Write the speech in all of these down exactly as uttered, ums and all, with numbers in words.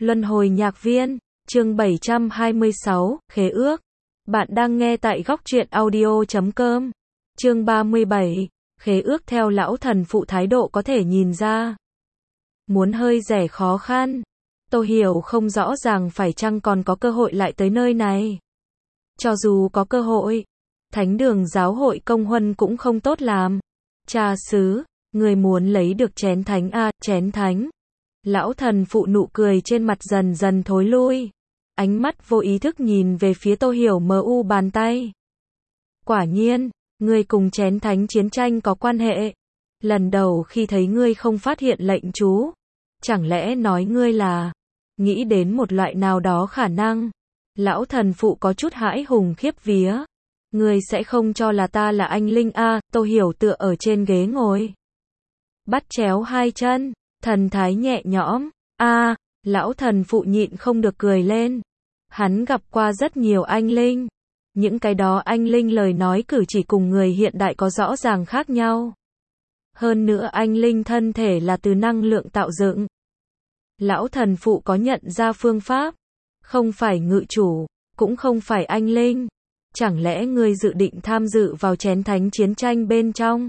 Luân hồi nhạc viên, chương bảy trăm hai mươi sáu, khế ước. Bạn đang nghe tại góc truyện audio chấm com. Chương ba mươi bảy, khế ước. Theo lão thần phụ thái độ có thể nhìn ra. Muốn hơi rẻ khó khăn. Tô Hiểu không rõ ràng phải chăng còn có cơ hội lại tới nơi này. Cho dù có cơ hội, thánh đường giáo hội công huân cũng không tốt làm. Cha xứ, người muốn lấy được chén thánh a, à, chén thánh. Lão thần phụ nụ cười trên mặt dần dần thối lui. Ánh mắt vô ý thức nhìn về phía Tô Hiểu mờ u bàn tay. Quả nhiên, ngươi cùng chén thánh chiến tranh có quan hệ. Lần đầu khi thấy ngươi không phát hiện lệnh chú. Chẳng lẽ nói ngươi là nghĩ đến một loại nào đó khả năng. Lão thần phụ có chút hãi hùng khiếp vía. Ngươi sẽ không cho là ta là anh Linh a? À, Tô Hiểu tựa ở trên ghế ngồi. Bắt chéo hai chân. Thần thái nhẹ nhõm, a, à, lão thần phụ nhịn không được cười lên. Hắn gặp qua rất nhiều anh linh. Những cái đó anh linh lời nói cử chỉ cùng người hiện đại có rõ ràng khác nhau. Hơn nữa anh linh thân thể là từ năng lượng tạo dựng. Lão thần phụ có nhận ra phương pháp. Không phải ngự chủ, cũng không phải anh linh. Chẳng lẽ ngươi dự định tham dự vào chén thánh chiến tranh bên trong?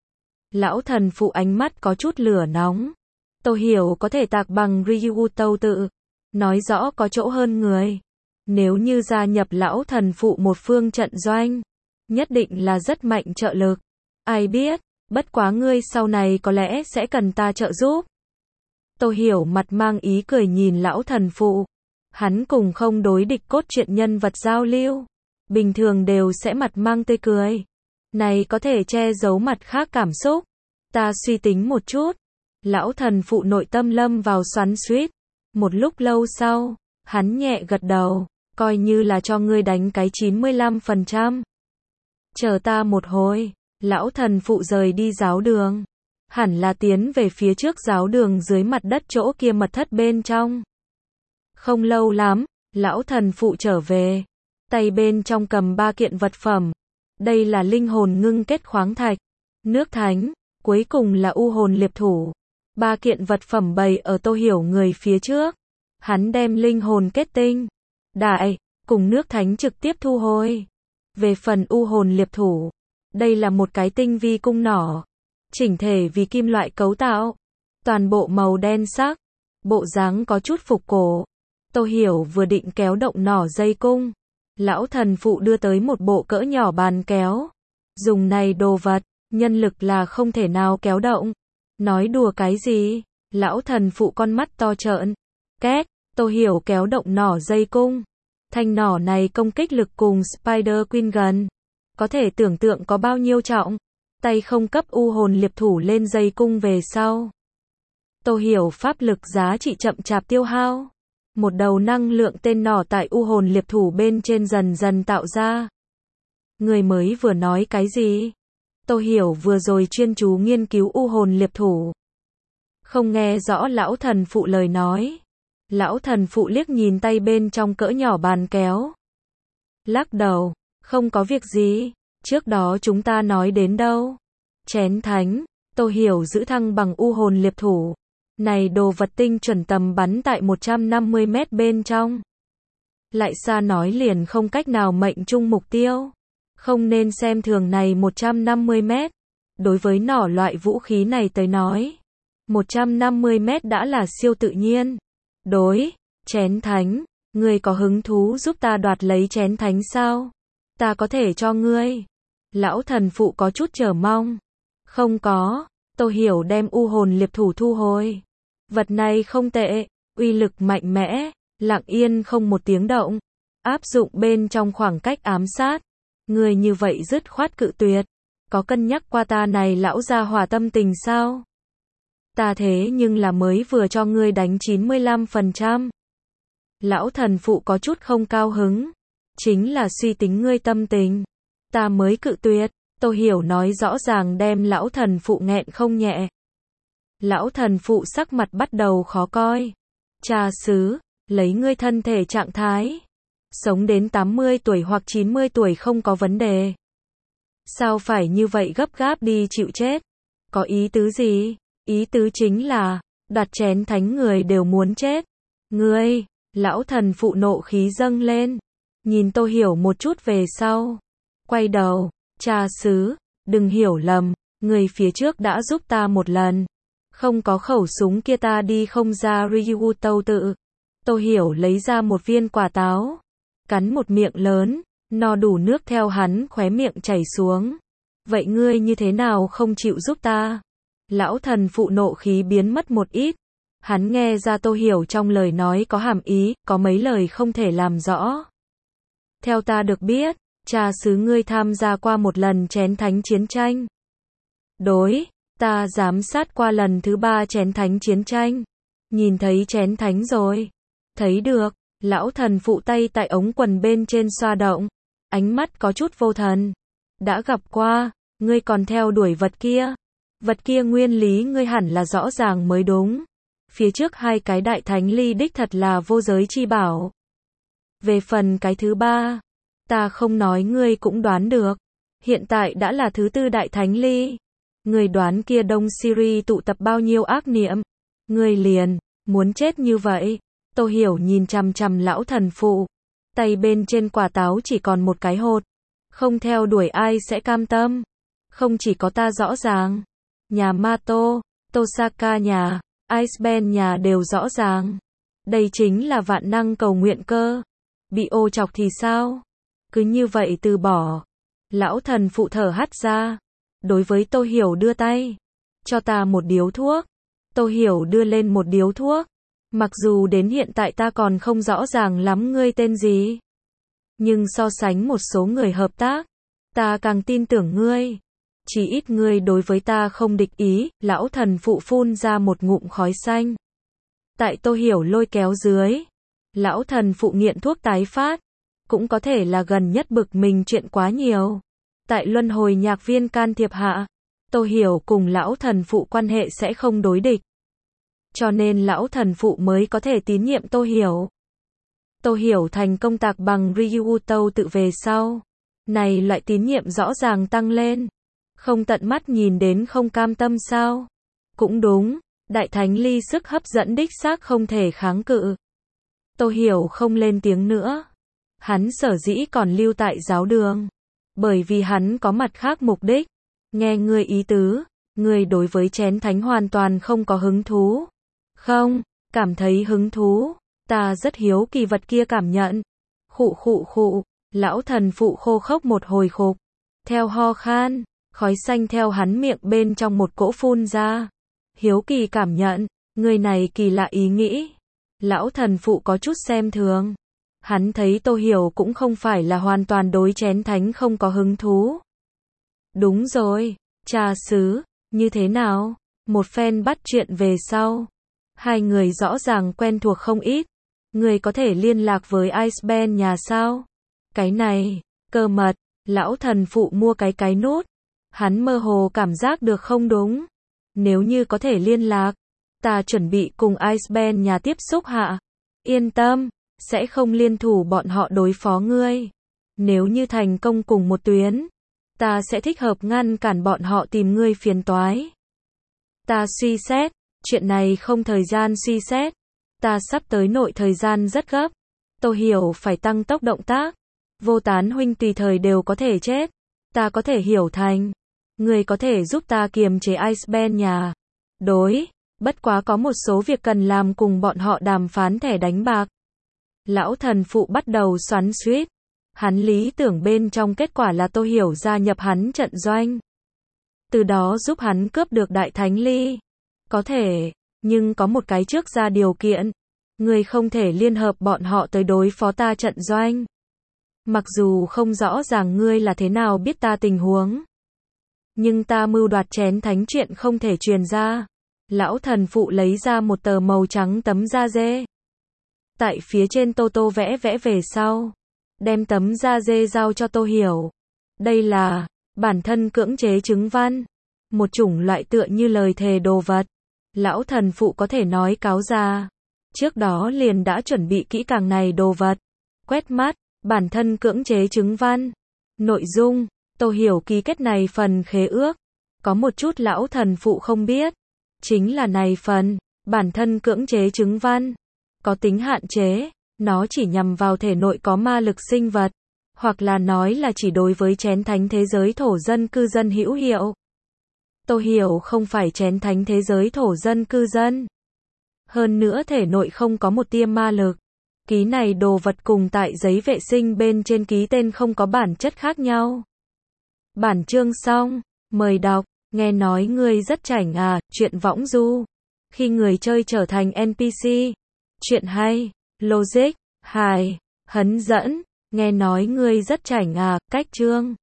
Lão thần phụ ánh mắt có chút lửa nóng. Tô Hiểu có thể tạc bằng Ryu Tâu tự. Nói rõ có chỗ hơn người. Nếu như gia nhập lão thần phụ một phương trận doanh. Nhất định là rất mạnh trợ lực. Ai biết, bất quá ngươi sau này có lẽ sẽ cần ta trợ giúp. Tô Hiểu mặt mang ý cười nhìn lão thần phụ. Hắn cùng không đối địch cốt truyện nhân vật giao lưu. Bình thường đều sẽ mặt mang tươi cười. Này có thể che giấu mặt khác cảm xúc. Ta suy tính một chút. Lão thần phụ nội tâm lâm vào xoắn xuýt. Một lúc lâu sau, hắn nhẹ gật đầu, coi như là cho ngươi đánh cái chín mươi lăm phần trăm. Chờ ta một hồi, lão thần phụ rời đi giáo đường. Hẳn là tiến về phía trước giáo đường dưới mặt đất chỗ kia mật thất bên trong. Không lâu lắm, lão thần phụ trở về. Tay bên trong cầm ba kiện vật phẩm. Đây là linh hồn ngưng kết khoáng thạch, nước thánh, cuối cùng là u hồn liệp thủ. Ba kiện vật phẩm bày ở Tô Hiểu người phía trước. Hắn đem linh hồn kết tinh, đại, cùng nước thánh trực tiếp thu hồi. Về phần u hồn liệp thủ, đây là một cái tinh vi cung nỏ. Chỉnh thể vì kim loại cấu tạo. Toàn bộ màu đen sắc. Bộ dáng có chút phục cổ. Tô Hiểu vừa định kéo động nỏ dây cung. Lão thần phụ đưa tới một bộ cỡ nhỏ bàn kéo. Dùng này đồ vật, nhân lực là không thể nào kéo động. Nói đùa cái gì? Lão thần phụ con mắt to trợn. Két, Tô Hiểu kéo động nỏ dây cung. Thanh nỏ này công kích lực cùng Spider Queen gần. Có thể tưởng tượng có bao nhiêu trọng. Tay không cấp u hồn liệp thủ lên dây cung về sau. Tô Hiểu pháp lực giá trị chậm chạp tiêu hao. Một đầu năng lượng tên nỏ tại u hồn liệp thủ bên trên dần dần tạo ra. Người mới vừa nói cái gì? Tô Hiểu vừa rồi chuyên chú nghiên cứu u hồn liệp thủ. Không nghe rõ lão thần phụ lời nói. Lão thần phụ liếc nhìn tay bên trong cỡ nhỏ bàn kéo. Lắc đầu, không có việc gì, trước đó chúng ta nói đến đâu. Chén thánh, Tô Hiểu giữ thăng bằng u hồn liệp thủ. Này đồ vật tinh chuẩn tầm bắn tại một trăm năm mươi mét bên trong. Lại xa nói liền không cách nào mệnh trung mục tiêu. Không nên xem thường này một trăm năm mươi mét. Đối với nỏ loại vũ khí này tới nói, một trăm năm mươi mét đã là siêu tự nhiên. Đối, chén thánh, ngươi có hứng thú giúp ta đoạt lấy chén thánh sao? Ta có thể cho ngươi. Lão thần phụ có chút chờ mong. Không có, Tô Hiểu đem u hồn liệp thủ thu hồi. Vật này không tệ, uy lực mạnh mẽ, lặng yên không một tiếng động. Áp dụng bên trong khoảng cách ám sát. Người như vậy dứt khoát cự tuyệt. Có cân nhắc qua ta này lão gia hỏa tâm tình sao? Ta thế nhưng là mới vừa cho ngươi đánh chín mươi lăm phần trăm. Lão thần phụ có chút không cao hứng. Chính là suy tính ngươi tâm tình. Ta mới cự tuyệt. Tô Hiểu nói rõ ràng đem lão thần phụ nghẹn không nhẹ. Lão thần phụ sắc mặt bắt đầu khó coi. Cha xứ, lấy ngươi thân thể trạng thái. Sống đến tám mươi tuổi hoặc chín mươi tuổi không có vấn đề. Sao phải như vậy gấp gáp đi chịu chết? Có ý tứ gì? Ý tứ chính là, đoạt chén thánh người đều muốn chết. Ngươi, lão thần phụ nộ khí dâng lên, nhìn Tô Hiểu một chút về sau, quay đầu, cha xứ, đừng hiểu lầm, người phía trước đã giúp ta một lần, không có khẩu súng kia ta đi không ra Ryu Tâu tự. Tô Hiểu lấy ra một viên quả táo, cắn một miệng lớn, no đủ nước theo hắn khóe miệng chảy xuống. Vậy ngươi như thế nào không chịu giúp ta? Lão thần phụ nộ khí biến mất một ít. Hắn nghe ra Tô Hiểu trong lời nói có hàm ý, có mấy lời không thể làm rõ. Theo ta được biết, cha xứ ngươi tham gia qua một lần chén thánh chiến tranh. Đối, ta giám sát qua lần thứ ba chén thánh chiến tranh. Nhìn thấy chén thánh rồi. Thấy được, lão thần phụ tay tại ống quần bên trên xoa động. Ánh mắt có chút vô thần. Đã gặp qua, ngươi còn theo đuổi vật kia. Vật kia nguyên lý ngươi hẳn là rõ ràng mới đúng. Phía trước hai cái đại thánh ly đích thật là vô giới chi bảo. Về phần cái thứ ba, ta không nói ngươi cũng đoán được. Hiện tại đã là thứ tư đại thánh ly. Ngươi đoán kia Đông Syria tụ tập bao nhiêu ác niệm. Ngươi liền, muốn chết như vậy. Tô Hiểu nhìn chằm chằm lão thần phụ. Tay bên trên quả táo chỉ còn một cái hột. Không theo đuổi ai sẽ cam tâm. Không chỉ có ta rõ ràng. Nhà Mato, Tosaka nhà, Iceman nhà đều rõ ràng. Đây chính là vạn năng cầu nguyện cơ. Bị ô chọc thì sao? Cứ như vậy từ bỏ. Lão thần phụ thở hắt ra. Đối với Tô Hiểu đưa tay. Cho ta một điếu thuốc. Tô Hiểu đưa lên một điếu thuốc. Mặc dù đến hiện tại ta còn không rõ ràng lắm ngươi tên gì. Nhưng so sánh một số người hợp tác, ta càng tin tưởng ngươi. Chỉ ít ngươi đối với ta không địch ý, lão thần phụ phun ra một ngụm khói xanh. Tại Tô Hiểu lôi kéo dưới, lão thần phụ nghiện thuốc tái phát, cũng có thể là gần nhất bực mình chuyện quá nhiều. Tại luân hồi nhạc viên can thiệp hạ, Tô Hiểu cùng lão thần phụ quan hệ sẽ không đối địch. Cho nên lão thần phụ mới có thể tín nhiệm Tô Hiểu. Tô Hiểu thành công tạc bằng Ryu Tâu tự về sau. Này loại tín nhiệm rõ ràng tăng lên. Không tận mắt nhìn đến không cam tâm sao? Cũng đúng, đại thánh ly sức hấp dẫn đích xác không thể kháng cự. Tô Hiểu không lên tiếng nữa. Hắn sở dĩ còn lưu tại giáo đường. Bởi vì hắn có mặt khác mục đích. Nghe ngươi ý tứ, ngươi đối với chén thánh hoàn toàn không có hứng thú. Không, cảm thấy hứng thú. Ta rất hiếu kỳ vật kia cảm nhận. Khụ khụ khụ, lão thần phụ khô khốc một hồi khục. Theo ho khan, khói xanh theo hắn miệng bên trong một cỗ phun ra. Hiếu kỳ cảm nhận, người này kỳ lạ ý nghĩ. Lão thần phụ có chút xem thường. Hắn thấy Tô Hiểu cũng không phải là hoàn toàn đối chén thánh không có hứng thú. Đúng rồi, cha xứ, như thế nào? Một phen bắt chuyện về sau. Hai người rõ ràng quen thuộc không ít. Người có thể liên lạc với Iceman nhà sao? Cái này, cơ mật, lão thần phụ mua cái cái nút. Hắn mơ hồ cảm giác được không đúng. Nếu như có thể liên lạc, ta chuẩn bị cùng Iceman nhà tiếp xúc hạ. Yên tâm, sẽ không liên thủ bọn họ đối phó ngươi. Nếu như thành công cùng một tuyến, ta sẽ thích hợp ngăn cản bọn họ tìm ngươi phiền toái. Ta suy xét, chuyện này không thời gian suy xét. Ta sắp tới nội thời gian rất gấp. Tô Hiểu phải tăng tốc động tác. Vô Tán huynh tùy thời đều có thể chết. Ta có thể hiểu thành. Người có thể giúp ta kiềm chế Iceman nhà. Đối, bất quá có một số việc cần làm cùng bọn họ đàm phán thẻ đánh bạc. Lão thần phụ bắt đầu xoắn xuýt. Hắn lý tưởng bên trong kết quả là Tô Hiểu gia nhập hắn trận doanh. Từ đó giúp hắn cướp được đại thánh ly. Có thể, nhưng có một cái trước ra điều kiện. Người không thể liên hợp bọn họ tới đối phó ta trận doanh. Mặc dù không rõ ràng ngươi là thế nào biết ta tình huống. Nhưng ta mưu đoạt chén thánh chuyện không thể truyền ra. Lão thần phụ lấy ra một tờ màu trắng tấm da dê. Tại phía trên Tô Tô vẽ vẽ về sau. Đem tấm da dê giao cho Tô Hiểu. Đây là bản thân cưỡng chế chứng văn. Một chủng loại tựa như lời thề đồ vật. Lão thần phụ có thể nói cáo ra. Trước đó liền đã chuẩn bị kỹ càng này đồ vật. Quét mắt, bản thân cưỡng chế chứng văn. Nội dung, Tô Hiểu ký kết này phần khế ước. Có một chút lão thần phụ không biết. Chính là này phần, bản thân cưỡng chế chứng văn. có tính hạn chế, nó chỉ nhằm vào thể nội có ma lực sinh vật, hoặc là nói là chỉ đối với chén thánh thế giới thổ dân cư dân hữu hiệu. Tôi hiểu không phải chén thánh thế giới thổ dân cư dân. Hơn nữa thể nội không có một tia ma lực. Ký này đồ vật cùng tại giấy vệ sinh bên trên ký tên không có bản chất khác nhau. Bản chương xong, mời đọc, nghe nói ngươi rất chảnh à, chuyện võng du. Khi người chơi trở thành en pê xê. Chuyện hay, logic, hài, hấn dẫn, nghe nói ngươi rất chảnh à, cách chương.